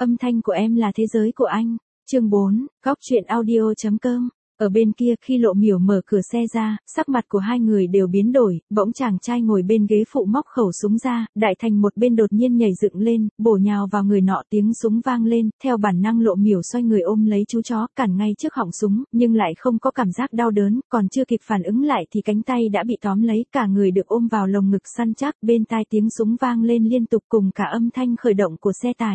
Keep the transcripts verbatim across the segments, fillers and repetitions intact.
Âm thanh của em là thế giới của anh. Chương bốn, góc truyện audio chấm com. Ở bên kia, khi Lộ Miểu mở cửa xe ra, sắc mặt của hai người đều biến đổi, bỗng chàng trai ngồi bên ghế phụ móc khẩu súng ra, Đại Thành một bên đột nhiên nhảy dựng lên, bổ nhào vào người nọ, tiếng súng vang lên, theo bản năng Lộ Miểu xoay người ôm lấy chú chó, cản ngay trước họng súng, nhưng lại không có cảm giác đau đớn, còn chưa kịp phản ứng lại thì cánh tay đã bị tóm lấy, cả người được ôm vào lồng ngực săn chắc, bên tai tiếng súng vang lên liên tục cùng cả âm thanh khởi động của xe tải.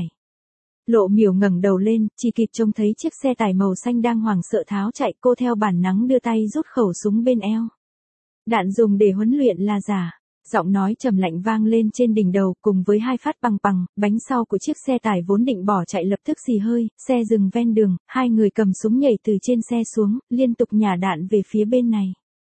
Lộ Miểu ngẩng đầu lên, chỉ kịp trông thấy chiếc xe tải màu xanh đang hoảng sợ tháo chạy, cô theo bản năng đưa tay rút khẩu súng bên eo. Đạn dùng để huấn luyện là giả. Giọng nói trầm lạnh vang lên trên đỉnh đầu, cùng với hai phát bằng bằng, bánh sau của chiếc xe tải vốn định bỏ chạy lập tức xì hơi, xe dừng ven đường, hai người cầm súng nhảy từ trên xe xuống, liên tục nhả đạn về phía bên này.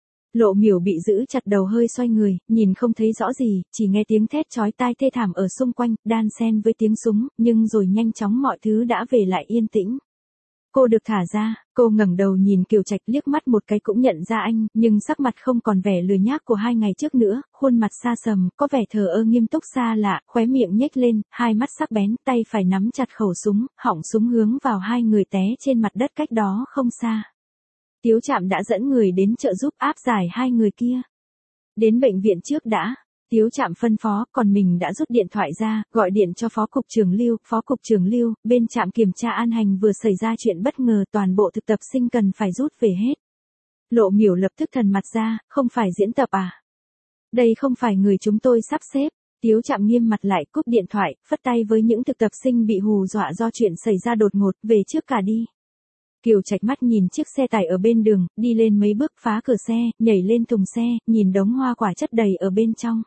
Lộ Miểu bị giữ chặt đầu hơi xoay người, nhìn không thấy rõ gì, chỉ nghe tiếng thét chói tai thê thảm ở xung quanh, đan xen với tiếng súng, nhưng rồi nhanh chóng mọi thứ đã về lại yên tĩnh. Cô được thả ra, cô ngẩng đầu nhìn Kiều Trạch liếc mắt một cái cũng nhận ra anh, nhưng sắc mặt không còn vẻ lười nhác của hai ngày trước nữa, khuôn mặt xa sầm, có vẻ thờ ơ nghiêm túc xa lạ, khóe miệng nhếch lên, hai mắt sắc bén, tay phải nắm chặt khẩu súng, họng súng hướng vào hai người té trên mặt đất cách đó không xa. Tiếu Trạm đã dẫn người đến trợ giúp áp giải hai người kia. Đến bệnh viện trước đã. Tiếu Trạm phân phó, còn mình đã rút điện thoại ra, gọi điện cho Phó Cục trưởng Lưu. Phó Cục trưởng Lưu, bên trạm kiểm tra an hành vừa xảy ra chuyện bất ngờ, toàn bộ thực tập sinh cần phải rút về hết. Lộ Miểu lập tức thần mặt ra, không phải diễn tập à? Đây không phải người chúng tôi sắp xếp. Tiếu Trạm nghiêm mặt lại, cúp điện thoại, phất tay với những thực tập sinh bị hù dọa do chuyện xảy ra đột ngột, về trước cả đi. Kiều Trạch mắt nhìn chiếc xe tải ở bên đường, đi lên mấy bước phá cửa xe, nhảy lên thùng xe, nhìn đống hoa quả chất đầy ở bên trong.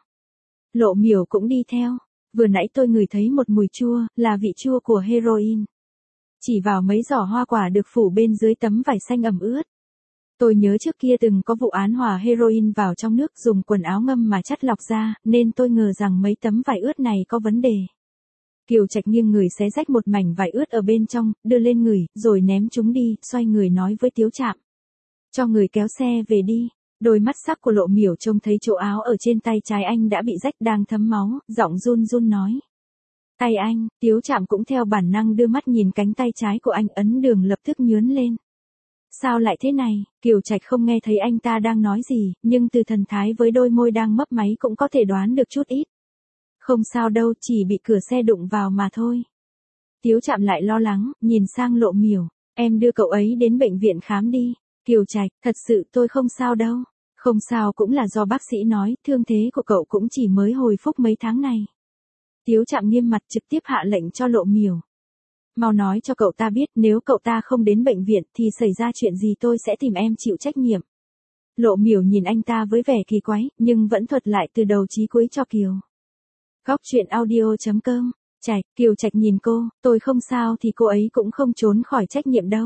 Lộ Miểu cũng đi theo. Vừa nãy tôi ngửi thấy một mùi chua, là vị chua của heroin. Chỉ vào mấy giỏ hoa quả được phủ bên dưới tấm vải xanh ẩm ướt. Tôi nhớ trước kia từng có vụ án hòa heroin vào trong nước dùng quần áo ngâm mà chắt lọc ra, nên tôi ngờ rằng mấy tấm vải ướt này có vấn đề. Kiều Trạch nghiêng người xé rách một mảnh vải ướt ở bên trong, đưa lên người, rồi ném chúng đi, xoay người nói với Tiếu Trạm. Cho người kéo xe về đi. Đôi mắt sắc của Lộ Miểu trông thấy chỗ áo ở trên tay trái anh đã bị rách đang thấm máu, giọng run run nói. Tay anh, Tiếu Trạm cũng theo bản năng đưa mắt nhìn cánh tay trái của anh, ấn đường lập tức nhướn lên. Sao lại thế này? Kiều Trạch không nghe thấy anh ta đang nói gì, nhưng từ thần thái với đôi môi đang mấp máy cũng có thể đoán được chút ít. Không sao đâu, chỉ bị cửa xe đụng vào mà thôi. Tiếu Trạm lại lo lắng, nhìn sang Lộ Miểu, em đưa cậu ấy đến bệnh viện khám đi. Kiều Trạch, thật sự tôi không sao đâu. Không sao cũng là do bác sĩ nói, thương thế của cậu cũng chỉ mới hồi phục mấy tháng này. Tiếu Trạm nghiêm mặt trực tiếp hạ lệnh cho Lộ Miểu. Mau nói cho cậu ta biết, nếu cậu ta không đến bệnh viện thì xảy ra chuyện gì tôi sẽ tìm em chịu trách nhiệm. Lộ Miểu nhìn anh ta với vẻ kỳ quái, nhưng vẫn thuật lại từ đầu chí cuối cho Kiều. Góc truyện audio chấm com. Trạch, Kiều Trạch nhìn cô, tôi không sao thì cô ấy cũng không trốn khỏi trách nhiệm đâu.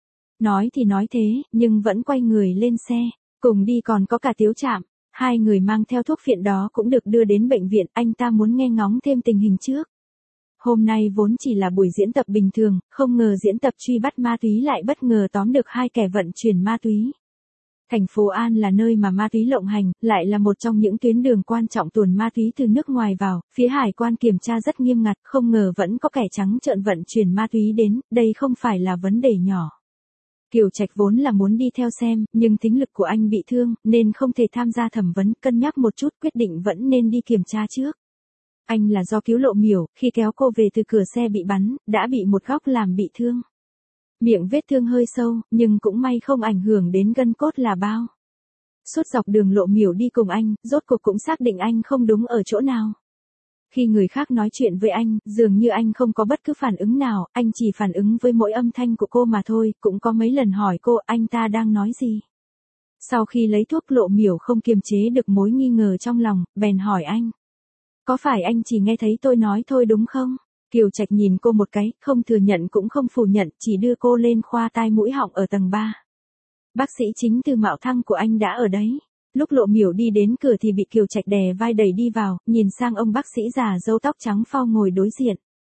Nói thì nói thế, nhưng vẫn quay người lên xe, cùng đi còn có cả Tiếu Trạm. Hai người mang theo thuốc phiện đó cũng được đưa đến bệnh viện, anh ta muốn nghe ngóng thêm tình hình trước. Hôm nay vốn chỉ là buổi diễn tập bình thường, không ngờ diễn tập truy bắt ma túy lại bất ngờ tóm được hai kẻ vận chuyển ma túy. Thành phố An là nơi mà ma túy lộng hành, lại là một trong những tuyến đường quan trọng tuồn ma túy từ nước ngoài vào, phía hải quan kiểm tra rất nghiêm ngặt, không ngờ vẫn có kẻ trắng trợn vận chuyển ma túy đến, đây không phải là vấn đề nhỏ. Kiều Trạch vốn là muốn đi theo xem, nhưng thính lực của anh bị thương, nên không thể tham gia thẩm vấn, cân nhắc một chút quyết định vẫn nên đi kiểm tra trước. Anh là do cứu Lộ Miểu, khi kéo cô về từ cửa xe bị bắn, đã bị một góc làm bị thương. Miệng vết thương hơi sâu, nhưng cũng may không ảnh hưởng đến gân cốt là bao. Suốt dọc đường Lộ Miểu đi cùng anh, rốt cuộc cũng xác định anh không đúng ở chỗ nào. Khi người khác nói chuyện với anh, dường như anh không có bất cứ phản ứng nào, anh chỉ phản ứng với mỗi âm thanh của cô mà thôi, cũng có mấy lần hỏi cô anh ta đang nói gì. Sau khi lấy thuốc Lộ Miểu không kiềm chế được mối nghi ngờ trong lòng, bèn hỏi anh. Có phải anh chỉ nghe thấy tôi nói thôi đúng không? Kiều Trạch nhìn cô một cái, không thừa nhận cũng không phủ nhận, chỉ đưa cô lên khoa tai mũi họng ở tầng ba. Bác sĩ chính từ Mạo Thăng của anh đã ở đấy. Lúc Lộ Miểu đi đến cửa thì bị Kiều Trạch đè vai đẩy đi vào, nhìn sang ông bác sĩ già râu tóc trắng phau ngồi đối diện.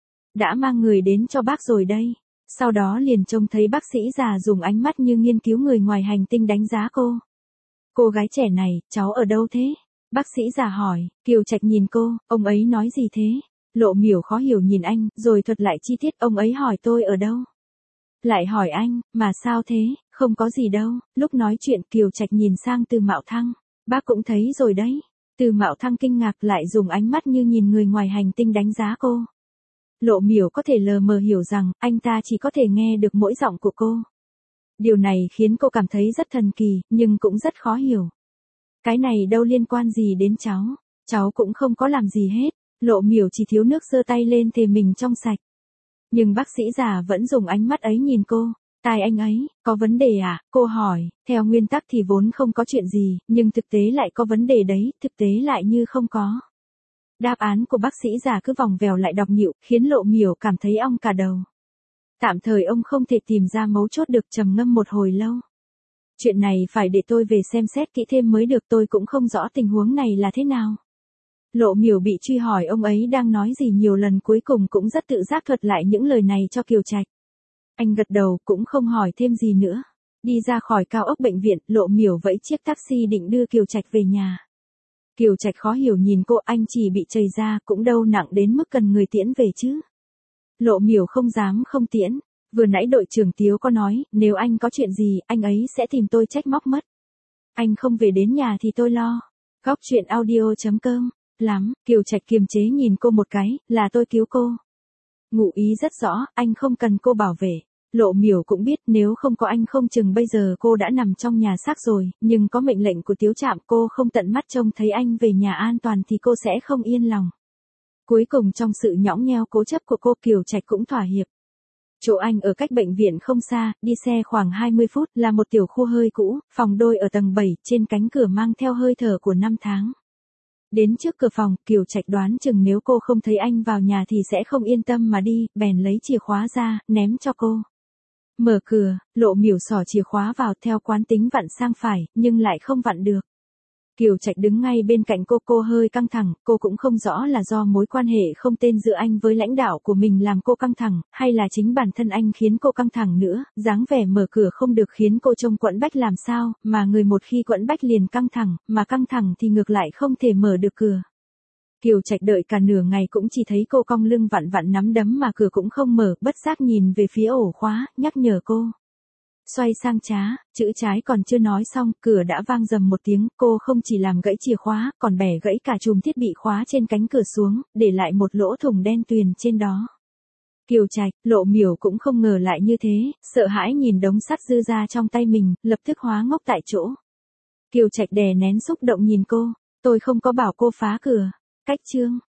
Đã mang người đến cho bác rồi đây. Sau đó liền trông thấy bác sĩ già dùng ánh mắt như nghiên cứu người ngoài hành tinh đánh giá cô. Cô gái trẻ này, cháu ở đâu thế? Bác sĩ già hỏi. Kiều Trạch nhìn cô, ông ấy nói gì thế? Lộ Miểu khó hiểu nhìn anh, rồi thuật lại chi tiết ông ấy hỏi tôi ở đâu. Lại hỏi anh, mà sao thế, không có gì đâu. Lúc nói chuyện Kiều Trạch nhìn sang Từ Mạo Thăng. Bác cũng thấy rồi đấy. Từ Mạo Thăng kinh ngạc lại dùng ánh mắt như nhìn người ngoài hành tinh đánh giá cô. Lộ Miểu có thể lờ mờ hiểu rằng, anh ta chỉ có thể nghe được mỗi giọng của cô. Điều này khiến cô cảm thấy rất thần kỳ, nhưng cũng rất khó hiểu. Cái này đâu liên quan gì đến cháu. Cháu cũng không có làm gì hết. Lộ Miểu chỉ thiếu nước giơ tay lên thề mình trong sạch. Nhưng bác sĩ già vẫn dùng ánh mắt ấy nhìn cô. Tai anh ấy, có vấn đề à? Cô hỏi, theo nguyên tắc thì vốn không có chuyện gì, nhưng thực tế lại có vấn đề đấy, thực tế lại như không có. Đáp án của bác sĩ già cứ vòng vèo lại đọc nhịu, khiến Lộ Miểu cảm thấy ong cả đầu. Tạm thời ông không thể tìm ra mấu chốt được, trầm ngâm một hồi lâu. Chuyện này phải để tôi về xem xét kỹ thêm mới được, tôi cũng không rõ tình huống này là thế nào. Lộ Miểu bị truy hỏi ông ấy đang nói gì nhiều lần, cuối cùng cũng rất tự giác thuật lại những lời này cho Kiều Trạch. Anh gật đầu cũng không hỏi thêm gì nữa. Đi ra khỏi cao ốc bệnh viện, Lộ Miểu vẫy chiếc taxi định đưa Kiều Trạch về nhà. Kiều Trạch khó hiểu nhìn cô, anh chỉ bị trầy da cũng đâu nặng đến mức cần người tiễn về chứ. Lộ Miểu không dám không tiễn. Vừa nãy đội trưởng Tiếu có nói, nếu anh có chuyện gì, anh ấy sẽ tìm tôi trách móc mất. Anh không về đến nhà thì tôi lo. Góc truyện audio chấm com. Lắm, Kiều Trạch kiềm chế nhìn cô một cái, là tôi cứu cô. Ngụ ý rất rõ, anh không cần cô bảo vệ. Lộ Miểu cũng biết nếu không có anh không chừng bây giờ cô đã nằm trong nhà xác rồi, nhưng có mệnh lệnh của Tiếu Trạm, cô không tận mắt trông thấy anh về nhà an toàn thì cô sẽ không yên lòng. Cuối cùng trong sự nhõng nhẽo cố chấp của cô, Kiều Trạch cũng thỏa hiệp. Chỗ anh ở cách bệnh viện không xa, đi xe khoảng hai mươi phút, là một tiểu khu hơi cũ, phòng đôi ở tầng bảy, trên cánh cửa mang theo hơi thở của năm tháng. Đến trước cửa phòng, Kiều Trạch đoán chừng nếu cô không thấy anh vào nhà thì sẽ không yên tâm mà đi, bèn lấy chìa khóa ra, ném cho cô. Mở cửa, Lộ Miểu xỏ chìa khóa vào, theo quán tính vặn sang phải, nhưng lại không vặn được. Kiều Trạch đứng ngay bên cạnh cô, cô hơi căng thẳng, cô cũng không rõ là do mối quan hệ không tên giữa anh với lãnh đạo của mình làm cô căng thẳng, hay là chính bản thân anh khiến cô căng thẳng nữa, dáng vẻ mở cửa không được khiến cô trông quẫn bách làm sao, mà người một khi quẫn bách liền căng thẳng, mà căng thẳng thì ngược lại không thể mở được cửa. Kiều Trạch đợi cả nửa ngày cũng chỉ thấy cô cong lưng vặn vặn nắm đấm mà cửa cũng không mở, bất giác nhìn về phía ổ khóa, nhắc nhở cô. Xoay sang trá, chữ trái còn chưa nói xong, cửa đã vang rầm một tiếng, cô không chỉ làm gãy chìa khóa, còn bẻ gãy cả chùm thiết bị khóa trên cánh cửa xuống, để lại một lỗ thủng đen tuyền trên đó. Kiều Trạch, Lộ Miểu cũng không ngờ lại như thế, sợ hãi nhìn đống sắt dư ra trong tay mình, lập tức hóa ngốc tại chỗ. Kiều Trạch đè nén xúc động nhìn cô, tôi không có bảo cô phá cửa. Cách chương.